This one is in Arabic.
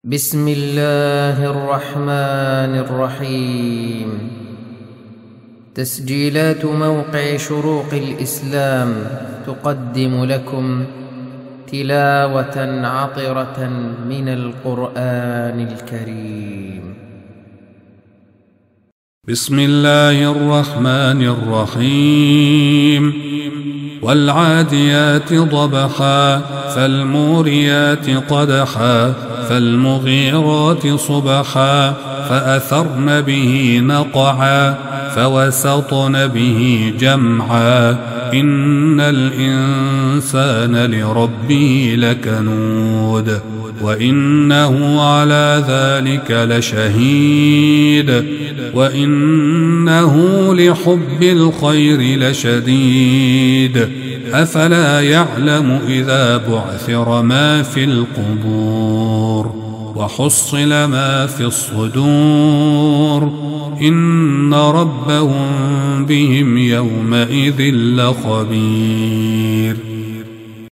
بسم الله الرحمن الرحيم. تسجيلات موقع شروق الإسلام تقدم لكم تلاوة عطرة من القرآن الكريم. بسم الله الرحمن الرحيم. والعاديات ضبحا فالموريات قدحا فالمغيرات صبحا فأثرن به نقعا فوسطن به جمعا إن الإنسان لربه لكنود وإنه على ذلك لشهيد وإنه لحب الخير لشديد أفلا يعلم إذا بعثر ما في القبور وحصل ما في الصدور إن ربهم بهم يومئذ لخبير.